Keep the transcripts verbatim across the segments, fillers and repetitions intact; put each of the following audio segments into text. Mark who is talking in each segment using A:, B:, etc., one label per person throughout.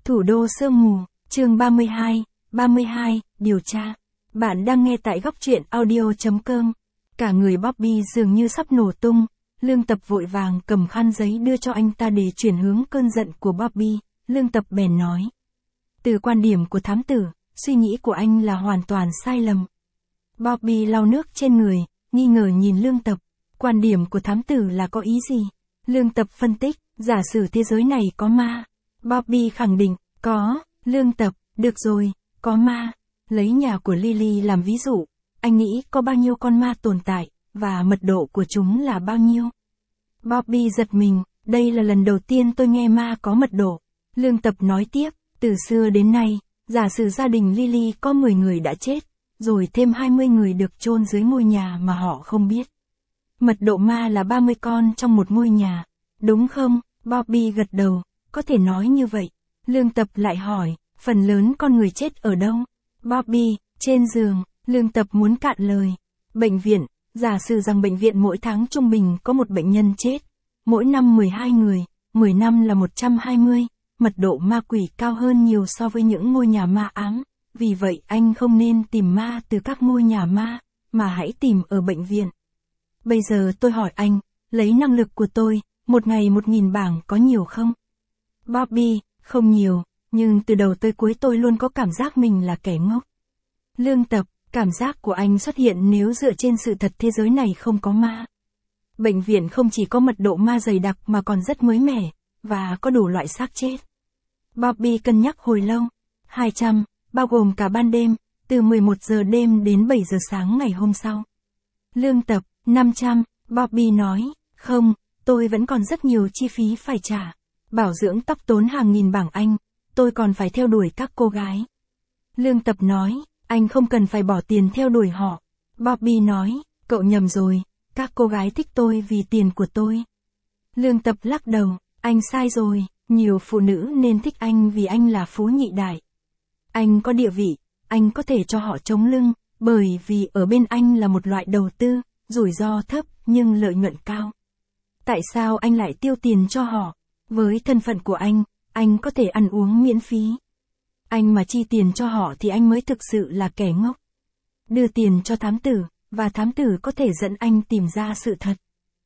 A: Thủ đô sương mù, chương ba mươi hai, ba mươi hai, điều tra. Bạn đang nghe tại góc truyện audio.com. Cả người Bobby dường như sắp nổ tung, Lương Tập vội vàng cầm khăn giấy đưa cho anh ta để chuyển hướng cơn giận của Bobby. Lương Tập bèn nói. Từ quan điểm của thám tử, suy nghĩ của anh là hoàn toàn sai lầm. Bobby lau nước trên người, nghi ngờ nhìn Lương Tập. Quan điểm của thám tử là có ý gì? Lương Tập phân tích, giả sử thế giới này có ma. Bobby khẳng định, có. Lương Tập, được rồi, có ma. Lấy nhà của Lily làm ví dụ, anh nghĩ có bao nhiêu con ma tồn tại, và mật độ của chúng là bao nhiêu? Bobby giật mình, đây là lần đầu tiên tôi nghe ma có mật độ. Lương Tập nói tiếp, từ xưa đến nay, giả sử gia đình Lily có mười người đã chết, rồi thêm hai mươi người được chôn dưới ngôi nhà mà họ không biết. Mật độ ma là ba mươi con trong một ngôi nhà, đúng không? Bobby gật đầu, có thể nói như vậy. Lương Tập lại hỏi, phần lớn con người chết ở đâu? Bobby, trên giường. Lương Tập muốn cạn lời. Bệnh viện, giả sử rằng bệnh viện mỗi tháng trung bình có một bệnh nhân chết. Mỗi năm mười hai người, mười năm là một trăm hai mươi. Mật độ ma quỷ cao hơn nhiều so với những ngôi nhà ma ám. Vì vậy anh không nên tìm ma từ các ngôi nhà ma, mà hãy tìm ở bệnh viện. Bây giờ tôi hỏi anh, lấy năng lực của tôi, một ngày một nghìn bảng có nhiều không? Bobby, không nhiều, nhưng từ đầu tới cuối tôi luôn có cảm giác mình là kẻ ngốc. Lương Tập, cảm giác của anh xuất hiện nếu dựa trên sự thật thế giới này không có ma. Bệnh viện không chỉ có mật độ ma dày đặc mà còn rất mới mẻ, và có đủ loại xác chết. Bobby cân nhắc hồi lâu. hai trăm, bao gồm cả ban đêm, từ mười một giờ đêm đến bảy giờ sáng ngày hôm sau. Lương Tập, năm trăm, Bobby nói, không, tôi vẫn còn rất nhiều chi phí phải trả. Bảo dưỡng tóc tốn hàng nghìn bảng Anh, tôi còn phải theo đuổi các cô gái. Lương Tập nói, anh không cần phải bỏ tiền theo đuổi họ. Bobby nói, cậu nhầm rồi, các cô gái thích tôi vì tiền của tôi. Lương Tập lắc đầu, anh sai rồi, nhiều phụ nữ nên thích anh vì anh là phú nhị đại. Anh có địa vị, anh có thể cho họ chống lưng, bởi vì ở bên anh là một loại đầu tư, rủi ro thấp nhưng lợi nhuận cao. Tại sao anh lại tiêu tiền cho họ? Với thân phận của anh, anh có thể ăn uống miễn phí. Anh mà chi tiền cho họ thì anh mới thực sự là kẻ ngốc. Đưa tiền cho thám tử, và thám tử có thể dẫn anh tìm ra sự thật.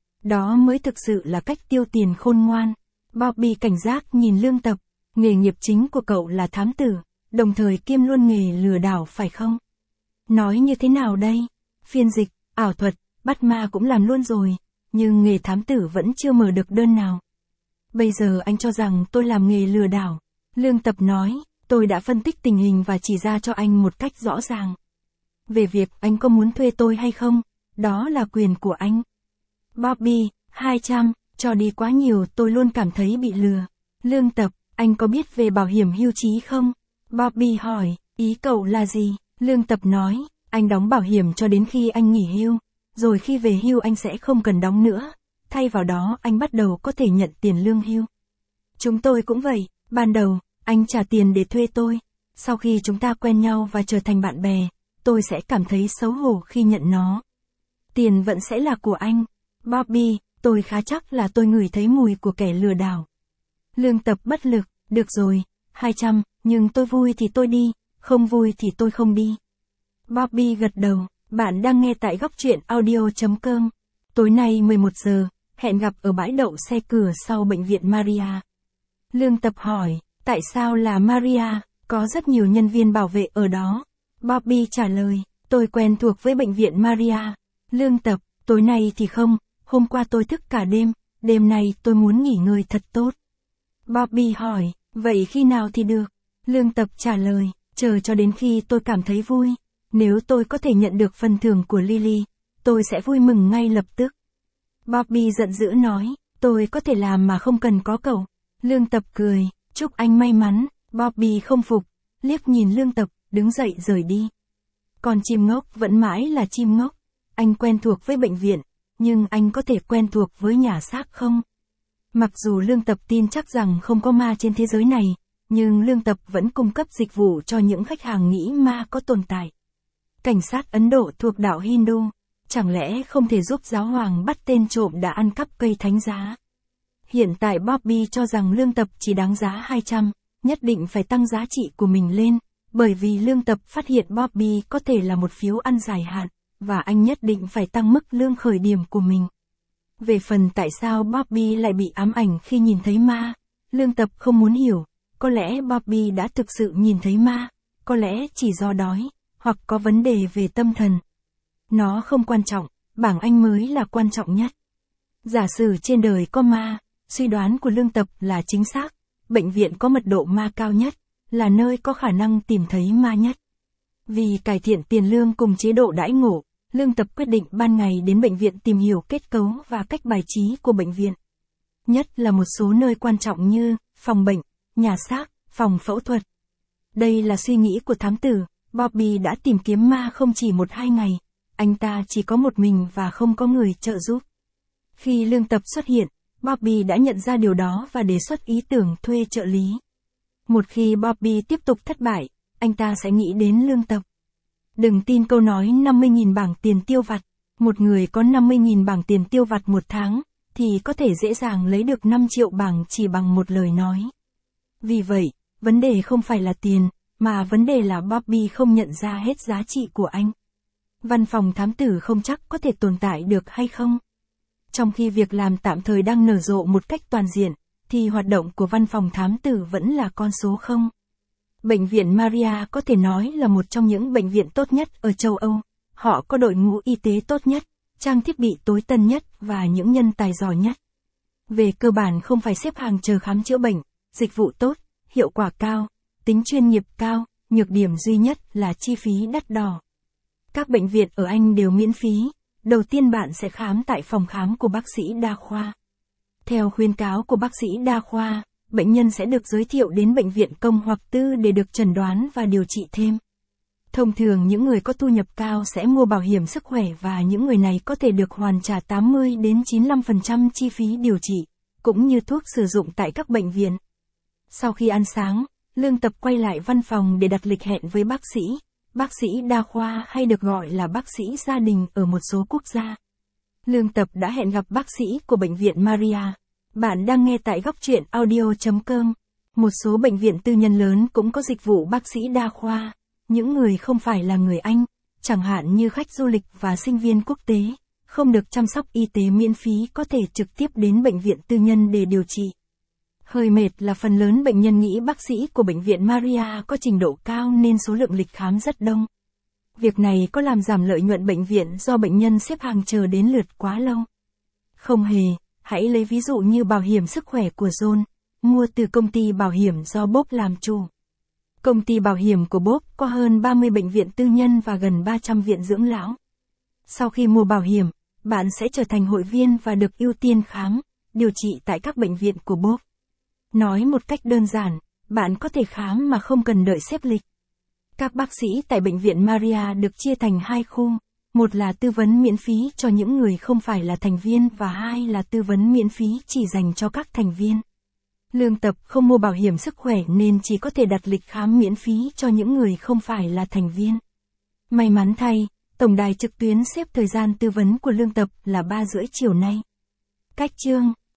A: Đó mới thực sự là cách tiêu tiền khôn ngoan. Bobby cảnh giác nhìn Lương Tập, nghề nghiệp chính của cậu là thám tử, đồng thời kiêm luôn nghề lừa đảo phải không? Nói như thế nào đây? Phiên dịch, ảo thuật, bắt ma cũng làm luôn rồi, nhưng nghề thám tử vẫn chưa mở được đơn nào. Bây giờ anh cho rằng tôi làm nghề lừa đảo. Lương Tập nói, tôi đã phân tích tình hình và chỉ ra cho anh một cách rõ ràng. Về việc anh có muốn thuê tôi hay không, đó là quyền của anh. Bobby, hai trăm, cho đi quá nhiều tôi luôn cảm thấy bị lừa. Lương Tập, anh có biết về bảo hiểm hưu trí không? Bobby hỏi, ý cậu là gì? Lương Tập nói, anh đóng bảo hiểm cho đến khi anh nghỉ hưu, rồi khi về hưu anh sẽ không cần đóng nữa. Thay vào đó anh bắt đầu có thể nhận tiền lương hưu. Chúng tôi cũng vậy, ban đầu, anh trả tiền để thuê tôi. Sau khi chúng ta quen nhau và trở thành bạn bè, tôi sẽ cảm thấy xấu hổ khi nhận nó. Tiền vẫn sẽ là của anh. Bobby, tôi khá chắc là tôi ngửi thấy mùi của kẻ lừa đảo. Lương Tập bất lực, được rồi, hai trăm, nhưng tôi vui thì tôi đi, không vui thì tôi không đi. Bobby gật đầu, bạn đang nghe tại góc truyện audio.com. Tối nay mười một giờ, hẹn gặp ở bãi đậu xe cửa sau bệnh viện Maria. Lương Tập hỏi, tại sao là Maria, có rất nhiều nhân viên bảo vệ ở đó. Bobby trả lời, tôi quen thuộc với bệnh viện Maria. Lương Tập, tối nay thì không, hôm qua tôi thức cả đêm, đêm nay tôi muốn nghỉ ngơi thật tốt. Bobby hỏi, vậy khi nào thì được? Lương Tập trả lời, chờ cho đến khi tôi cảm thấy vui. Nếu tôi có thể nhận được phần thưởng của Lily, tôi sẽ vui mừng ngay lập tức. Bobby giận dữ nói, tôi có thể làm mà không cần có cậu. Lương Tập cười, chúc anh may mắn. Bobby không phục, liếc nhìn Lương Tập, đứng dậy rời đi. Còn chim ngốc vẫn mãi là chim ngốc. Anh quen thuộc với bệnh viện, nhưng anh có thể quen thuộc với nhà xác không? Mặc dù Lương Tập tin chắc rằng không có ma trên thế giới này, nhưng Lương Tập vẫn cung cấp dịch vụ cho những khách hàng nghĩ ma có tồn tại. Cảnh sát Ấn Độ thuộc đạo Hindu, chẳng lẽ không thể giúp giáo hoàng bắt tên trộm đã ăn cắp cây thánh giá? Hiện tại Bobby cho rằng Lương Tập chỉ đáng giá hai trăm, nhất định phải tăng giá trị của mình lên, bởi vì Lương Tập phát hiện Bobby có thể là một phiếu ăn dài hạn, và anh nhất định phải tăng mức lương khởi điểm của mình. Về phần tại sao Bobby lại bị ám ảnh khi nhìn thấy ma, Lương Tập không muốn hiểu, có lẽ Bobby đã thực sự nhìn thấy ma, có lẽ chỉ do đói, hoặc có vấn đề về tâm thần. Nó không quan trọng, bảng Anh mới là quan trọng nhất. Giả sử trên đời có ma, suy đoán của Lương Tập là chính xác, bệnh viện có mật độ ma cao nhất, là nơi có khả năng tìm thấy ma nhất. Vì cải thiện tiền lương cùng chế độ đãi ngộ, Lương Tập quyết định ban ngày đến bệnh viện tìm hiểu kết cấu và cách bài trí của bệnh viện. Nhất là một số nơi quan trọng như phòng bệnh, nhà xác, phòng phẫu thuật. Đây là suy nghĩ của thám tử, Bobby đã tìm kiếm ma không chỉ một hai ngày, anh ta chỉ có một mình và không có người trợ giúp. Khi Lương Tập xuất hiện, Bobby đã nhận ra điều đó và đề xuất ý tưởng thuê trợ lý. Một khi Bobby tiếp tục thất bại, anh ta sẽ nghĩ đến Lương Tập. Đừng tin câu nói năm mươi nghìn bảng tiền tiêu vặt, một người có năm mươi nghìn bảng tiền tiêu vặt một tháng, thì có thể dễ dàng lấy được năm triệu bảng chỉ bằng một lời nói. Vì vậy, vấn đề không phải là tiền, mà vấn đề là Bobby không nhận ra hết giá trị của anh. Văn phòng thám tử không chắc có thể tồn tại được hay không. Trong khi việc làm tạm thời đang nở rộ một cách toàn diện, thì hoạt động của văn phòng thám tử vẫn là con số không. Bệnh viện Maria có thể nói là một trong những bệnh viện tốt nhất ở châu Âu. Họ có đội ngũ y tế tốt nhất, trang thiết bị tối tân nhất và những nhân tài giỏi nhất. Về cơ bản không phải xếp hàng chờ khám chữa bệnh, dịch vụ tốt, hiệu quả cao, tính chuyên nghiệp cao, nhược điểm duy nhất là chi phí đắt đỏ. Các bệnh viện ở Anh đều miễn phí. Đầu tiên bạn sẽ khám tại phòng khám của bác sĩ đa khoa. Theo khuyến cáo của bác sĩ đa khoa, bệnh nhân sẽ được giới thiệu đến bệnh viện công hoặc tư để được chẩn đoán và điều trị thêm. Thông thường những người có thu nhập cao sẽ mua bảo hiểm sức khỏe và những người này có thể được hoàn trả tám mươi đến chín mươi lăm phần trăm chi phí điều trị, cũng như thuốc sử dụng tại các bệnh viện. Sau khi ăn sáng, Lương Tập quay lại văn phòng để đặt lịch hẹn với bác sĩ. Bác sĩ đa khoa hay được gọi là bác sĩ gia đình ở một số quốc gia. Lương Tập đã hẹn gặp bác sĩ của bệnh viện Maria. Bạn đang nghe tại góc truyện audio chấm com. Một số bệnh viện tư nhân lớn cũng có dịch vụ bác sĩ đa khoa. Những người không phải là người Anh, chẳng hạn như khách du lịch và sinh viên quốc tế, không được chăm sóc y tế miễn phí có thể trực tiếp đến bệnh viện tư nhân để điều trị. Hơi mệt là phần lớn bệnh nhân nghĩ bác sĩ của bệnh viện Maria có trình độ cao nên số lượng lịch khám rất đông. Việc này có làm giảm lợi nhuận bệnh viện do bệnh nhân xếp hàng chờ đến lượt quá lâu? Không hề, hãy lấy ví dụ như bảo hiểm sức khỏe của John, mua từ công ty bảo hiểm do Bob làm chủ. Công ty bảo hiểm của Bob có hơn ba mươi bệnh viện tư nhân và gần ba trăm viện dưỡng lão. Sau khi mua bảo hiểm, bạn sẽ trở thành hội viên và được ưu tiên khám, điều trị tại các bệnh viện của Bob. Nói một cách đơn giản, bạn có thể khám mà không cần đợi xếp lịch. Các bác sĩ tại bệnh viện Maria được chia thành hai khu, một là tư vấn miễn phí cho những người không phải là thành viên và hai là tư vấn miễn phí chỉ dành cho các thành viên. Lương Tập không mua bảo hiểm sức khỏe nên chỉ có thể đặt lịch khám miễn phí cho những người không phải là thành viên. May mắn thay, tổng đài trực tuyến xếp thời gian tư vấn của Lương Tập là ba rưỡi chiều nay. Cách chương